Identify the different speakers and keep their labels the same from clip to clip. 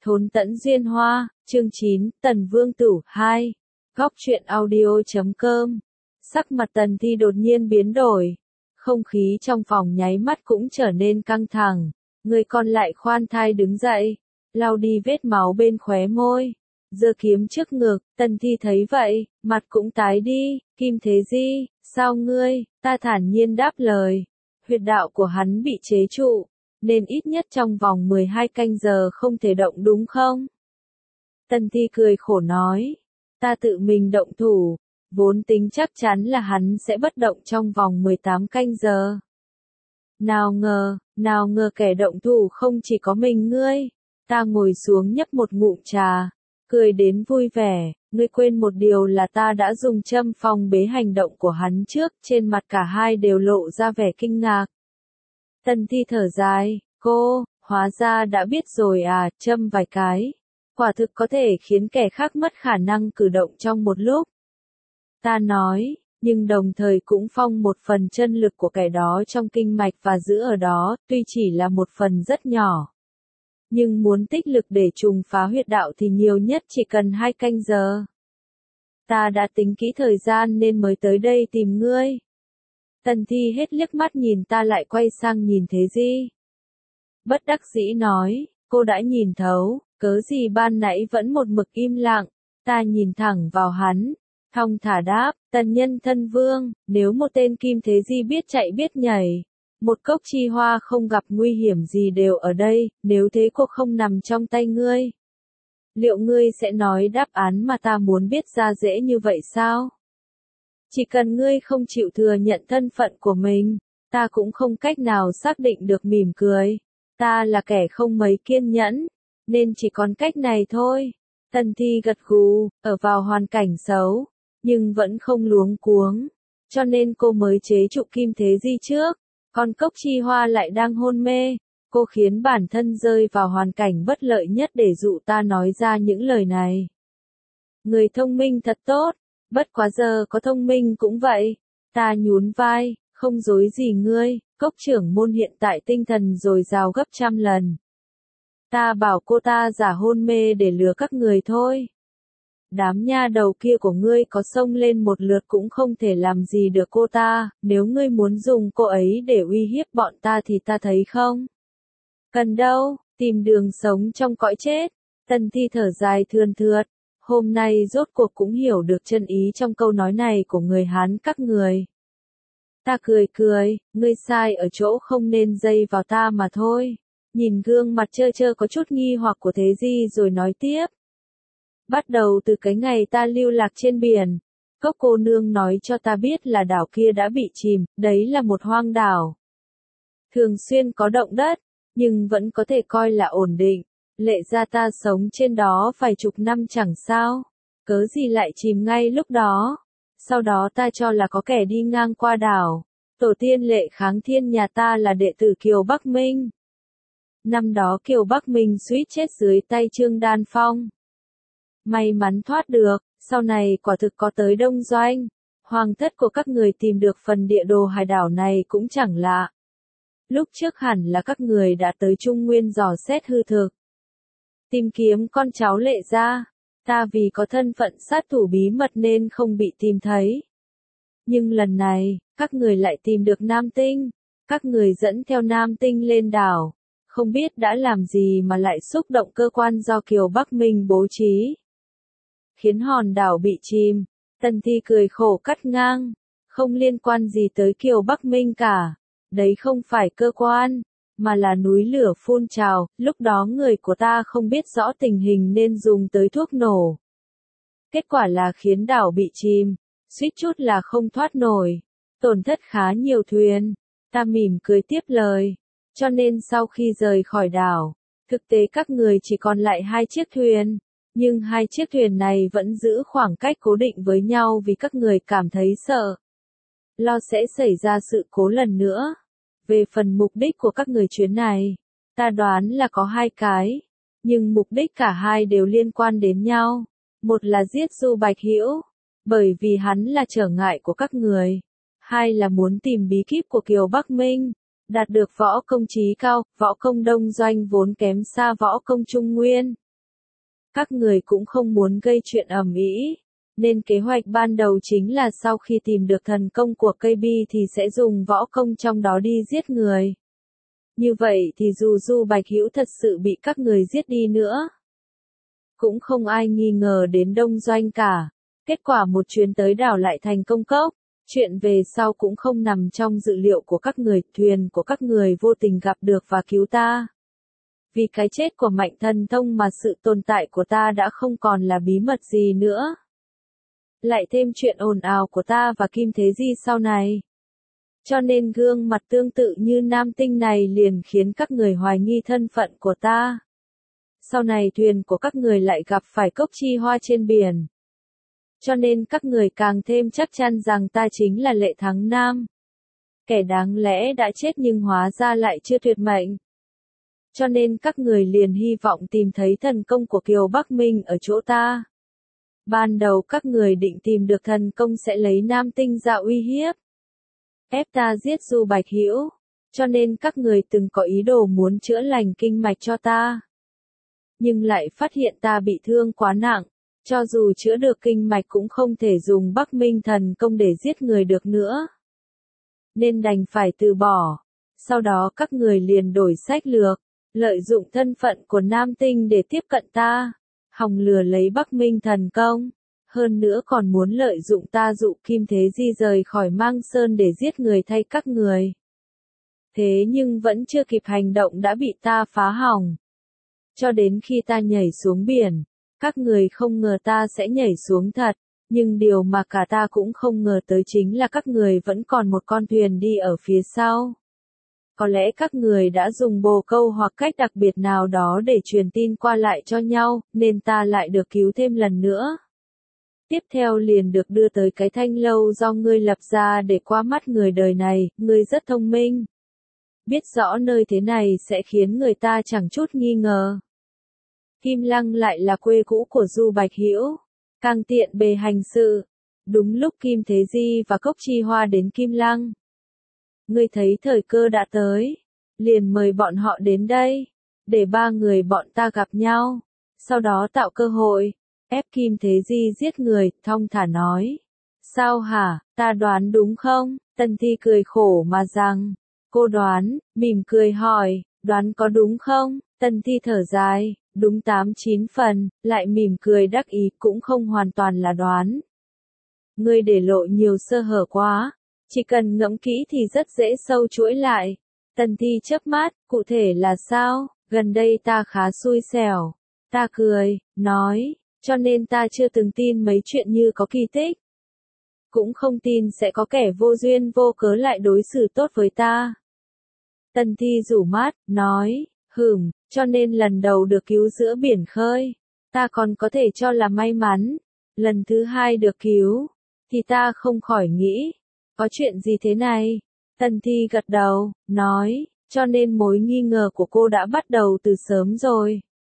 Speaker 1: Thốn tẫn duyên hoa, chương 9, Tần Vương Tử 2. Góc truyện audio.com. Sắc mặt Tần Thi đột nhiên biến đổi. Không khí trong phòng nháy mắt cũng trở nên căng thẳng. Người còn lại khoan thai đứng dậy, lau đi vết máu bên khóe môi. Giơ kiếm trước ngực, Tần Thi thấy vậy, mặt cũng tái đi. Kim Thế Di, sao ngươi? Ta thản nhiên đáp lời. Huyệt đạo của hắn bị chế trụ, nên ít nhất trong vòng 12 canh giờ không thể động đúng không? Tần Thi cười khổ nói, ta tự mình động thủ, vốn tính chắc chắn là hắn sẽ bất động trong vòng 18 canh giờ. Nào ngờ kẻ động thủ không chỉ có mình ngươi. Ta ngồi xuống nhấp một ngụm trà, cười đến vui vẻ, ngươi quên một điều là ta đã dùng châm phong bế hành động của hắn trước, trên mặt cả hai đều lộ ra vẻ kinh ngạc. Tần Thi thở dài, cô, hóa ra đã biết rồi à, châm vài cái. Quả thực có thể khiến kẻ khác mất khả năng cử động trong một lúc. Ta nói, nhưng đồng thời cũng phong một phần chân lực của kẻ đó trong kinh mạch và giữ ở đó, tuy chỉ là một phần rất nhỏ. Nhưng muốn tích lực để trùng phá huyệt đạo thì nhiều nhất chỉ cần 2 canh giờ. Ta đã tính kỹ thời gian nên mới tới đây tìm ngươi. Tần Thi hết liếc mắt nhìn ta lại quay sang nhìn Thế Di. Bất đắc dĩ nói, cô đã nhìn thấu, cớ gì ban nãy vẫn một mực im lặng. Ta nhìn thẳng vào hắn, thong thả đáp, Tần Nhân Thân Vương, nếu một tên Kim Thế Di biết chạy biết nhảy, một cốc chi hoa không gặp nguy hiểm gì đều ở đây, nếu thế cô không nằm trong tay ngươi. Liệu ngươi sẽ nói đáp án mà ta muốn biết ra dễ như vậy sao? Chỉ cần ngươi không chịu thừa nhận thân phận của mình, ta cũng không cách nào xác định được. Mỉm cười. Ta là kẻ không mấy kiên nhẫn, nên chỉ còn cách này thôi. Tần Thi gật gù, ở vào hoàn cảnh xấu, nhưng vẫn không luống cuống, cho nên cô mới chế trụ Kim Thế Di trước. Còn cốc chi hoa lại đang hôn mê, cô khiến bản thân rơi vào hoàn cảnh bất lợi nhất để dụ ta nói ra những lời này. Người thông minh thật tốt, bất quá giờ có thông minh cũng vậy. Ta nhún vai, không dối gì ngươi, cốc trưởng môn hiện tại tinh thần dồi dào gấp trăm lần. Ta bảo cô ta giả hôn mê để lừa các người thôi. Đám nha đầu kia của ngươi có xông lên một lượt cũng không thể làm gì được cô ta, nếu ngươi muốn dùng cô ấy để uy hiếp bọn ta thì ta thấy không cần đâu, tìm đường sống trong cõi chết. Tần Thi thở dài thườn thượt, hôm nay rốt cuộc cũng hiểu được chân ý trong câu nói này của người Hán các người. Ta cười, ngươi sai ở chỗ không nên dây vào ta mà thôi. Nhìn gương mặt trơ trơ có chút nghi hoặc của Thế Di rồi nói tiếp. Bắt đầu từ cái ngày ta lưu lạc trên biển, cốc cô nương nói cho ta biết là đảo kia đã bị chìm, đấy là một hoang đảo. Thường xuyên có động đất, nhưng vẫn có thể coi là ổn định. Lệ ra ta sống trên đó vài chục năm chẳng sao, cớ gì lại chìm ngay lúc đó. Sau đó ta cho là có kẻ đi ngang qua đảo. Tổ tiên Lệ Kháng Thiên nhà ta là đệ tử Kiều Bắc Minh. Năm đó Kiều Bắc Minh suýt chết dưới tay Trương Đan Phong. May mắn thoát được, sau này quả thực có tới Đông Doanh. Hoàng thất của các người tìm được phần địa đồ hải đảo này cũng chẳng lạ. Lúc trước hẳn là các người đã tới Trung Nguyên dò xét hư thực. Tìm kiếm con cháu Lệ gia. Ta vì có thân phận sát thủ bí mật nên không bị tìm thấy. Nhưng lần này, các người lại tìm được Nam Tinh. Các người dẫn theo Nam Tinh lên đảo. Không biết đã làm gì mà lại xúc động cơ quan do Kiều Bắc Minh bố trí. Khiến hòn đảo bị chìm. Tần Thi cười khổ cắt ngang. Không liên quan gì tới Kiều Bắc Minh cả. Đấy không phải cơ quan, mà là núi lửa phun trào. Lúc đó người của ta không biết rõ tình hình nên dùng tới thuốc nổ. Kết quả là khiến đảo bị chìm, suýt chút là không thoát nổi. Tổn thất khá nhiều thuyền. Ta mỉm cười tiếp lời. Cho nên sau khi rời khỏi đảo, thực tế các người chỉ còn lại 2 chiếc thuyền. Nhưng 2 chiếc thuyền này vẫn giữ khoảng cách cố định với nhau vì các người cảm thấy sợ. Lo sẽ xảy ra sự cố lần nữa. Về phần mục đích của các người chuyến này, ta đoán là có 2 cái. Nhưng mục đích cả hai đều liên quan đến nhau. Một là giết Du Bạch Hữu, bởi vì hắn là trở ngại của các người. 2 là muốn tìm bí kíp của Kiều Bắc Minh, đạt được võ công chí cao. Võ công Đông Doanh vốn kém xa võ công Trung Nguyên. Các người cũng không muốn gây chuyện ầm ĩ, nên kế hoạch ban đầu chính là sau khi tìm được thần công của cây bi thì sẽ dùng võ công trong đó đi giết người. Như vậy thì dù Du Bạch Hữu thật sự bị các người giết đi nữa, cũng không ai nghi ngờ đến Đông Doanh cả. Kết quả một chuyến tới đảo lại thành công cốc. Chuyện về sau cũng không nằm trong dự liệu của các người, thuyền của các người vô tình gặp được và cứu ta. Vì cái chết của Mạnh Thần Thông mà sự tồn tại của ta đã không còn là bí mật gì nữa. Lại thêm chuyện ồn ào của ta và Kim Thế Di sau này. Cho nên gương mặt tương tự như nam tinh này liền khiến các người hoài nghi thân phận của ta. Sau này thuyền của các người lại gặp phải Cốc Chi Hoa trên biển. Cho nên các người càng thêm chắc chắn rằng ta chính là Lệ Thắng Nam. Kẻ đáng lẽ đã chết nhưng hóa ra lại chưa tuyệt mệnh. Cho nên các người liền hy vọng tìm thấy thần công của Kiều Bắc Minh ở chỗ ta. Ban đầu các người định tìm được thần công sẽ lấy nam tinh ra uy hiếp, ép ta giết Du Bạch Hữu. Cho nên các người từng có ý đồ muốn chữa lành kinh mạch cho ta. Nhưng lại phát hiện ta bị thương quá nặng. Cho dù chữa được kinh mạch cũng không thể dùng Bắc Minh thần công để giết người được nữa. Nên đành phải từ bỏ. Sau đó các người liền đổi sách lược, lợi dụng thân phận của nam tinh để tiếp cận ta, hòng lừa lấy Bắc Minh thần công. Hơn nữa còn muốn lợi dụng ta dụ Kim Thế Di rời khỏi Mang Sơn để giết người thay các người. Thế nhưng vẫn chưa kịp hành động đã bị ta phá hỏng. Cho đến khi ta nhảy xuống biển, các người không ngờ ta sẽ nhảy xuống thật, nhưng điều mà cả ta cũng không ngờ tới chính là các người vẫn còn một con thuyền đi ở phía sau. Có lẽ các người đã dùng bồ câu hoặc cách đặc biệt nào đó để truyền tin qua lại cho nhau, nên ta lại được cứu thêm lần nữa. Tiếp theo liền được đưa tới cái thanh lâu do ngươi lập ra để qua mắt người đời này, ngươi rất thông minh. Biết rõ nơi thế này sẽ khiến người ta chẳng chút nghi ngờ. Kim Lăng lại là quê cũ của Du Bạch Hữu, càng tiện bề hành sự. Đúng lúc Kim Thế Di và Cốc Chi Hoa đến Kim Lăng. Ngươi thấy thời cơ đã tới, liền mời bọn họ đến đây, để ba người bọn ta gặp nhau, sau đó tạo cơ hội, ép Kim Thế Di giết người, thong thả nói. Sao hả, ta đoán đúng không? Tần Thi cười khổ mà rằng, cô đoán, mỉm cười hỏi, đoán có đúng không? Tần Thi thở dài, đúng 8-9 phần, lại mỉm cười đắc ý cũng không hoàn toàn là đoán. Ngươi để lộ nhiều sơ hở quá, chỉ cần ngẫm kỹ thì rất dễ sâu chuỗi lại. Tần Thi chớp mắt, cụ thể là sao? Gần đây ta khá xui xẻo. Ta cười, nói, cho nên ta chưa từng tin mấy chuyện như có kỳ tích. Cũng không tin sẽ có kẻ vô duyên vô cớ lại đối xử tốt với ta. Tần Thi rủ mắt, nói, cho nên lần đầu được cứu giữa biển khơi, ta còn có thể cho là may mắn. Lần thứ hai được cứu, thì ta không khỏi nghĩ, có chuyện gì thế này? Tần Thi gật đầu, nói, cho nên mối nghi ngờ của cô đã bắt đầu từ sớm rồi.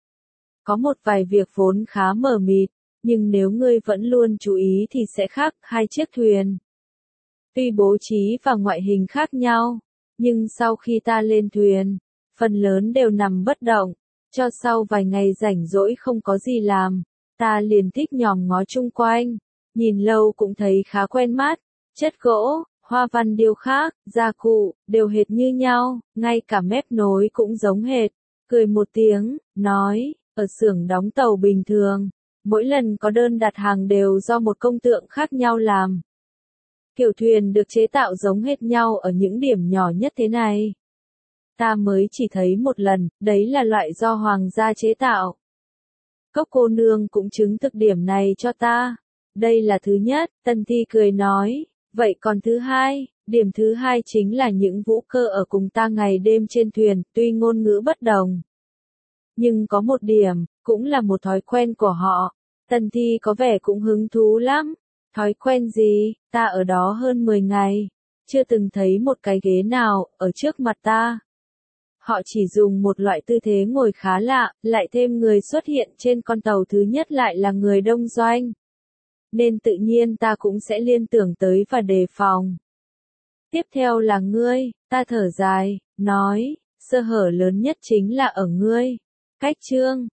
Speaker 1: Có một vài việc vốn khá mờ mịt, nhưng nếu ngươi vẫn luôn chú ý thì sẽ khác. Hai chiếc thuyền, tuy bố trí và ngoại hình khác nhau, nhưng sau khi ta lên thuyền, phần lớn đều nằm bất động. Cho sau vài ngày rảnh rỗi không có gì làm, ta liền thích nhòm ngó chung quanh, nhìn lâu cũng thấy khá quen mắt. Chất gỗ, hoa văn điêu khắc, gia cụ, đều hệt như nhau, ngay cả mép nối cũng giống hệt. Cười một tiếng, nói, ở xưởng đóng tàu bình thường, mỗi lần có đơn đặt hàng đều do một công tượng khác nhau làm. Kiểu thuyền được chế tạo giống hệt nhau ở những điểm nhỏ nhất thế này. Ta mới chỉ thấy một lần, đấy là loại do hoàng gia chế tạo. Cốc cô nương cũng chứng thực điểm này cho ta. Đây là thứ nhất, Tần Thi cười nói. Vậy còn thứ hai, điểm thứ hai chính là những vũ cơ ở cùng ta ngày đêm trên thuyền, tuy ngôn ngữ bất đồng. Nhưng có một điểm, cũng là một thói quen của họ. Tần Thi có vẻ cũng hứng thú lắm. Thói quen gì? Ta ở đó hơn 10 ngày, chưa từng thấy một cái ghế nào ở trước mặt ta. Họ chỉ dùng một loại tư thế ngồi khá lạ, lại thêm người xuất hiện trên con tàu thứ nhất lại là người Đông Doanh. Nên tự nhiên ta cũng sẽ liên tưởng tới và đề phòng. Tiếp theo là ngươi, ta thở dài, nói, sơ hở lớn nhất chính là ở ngươi. Cách chương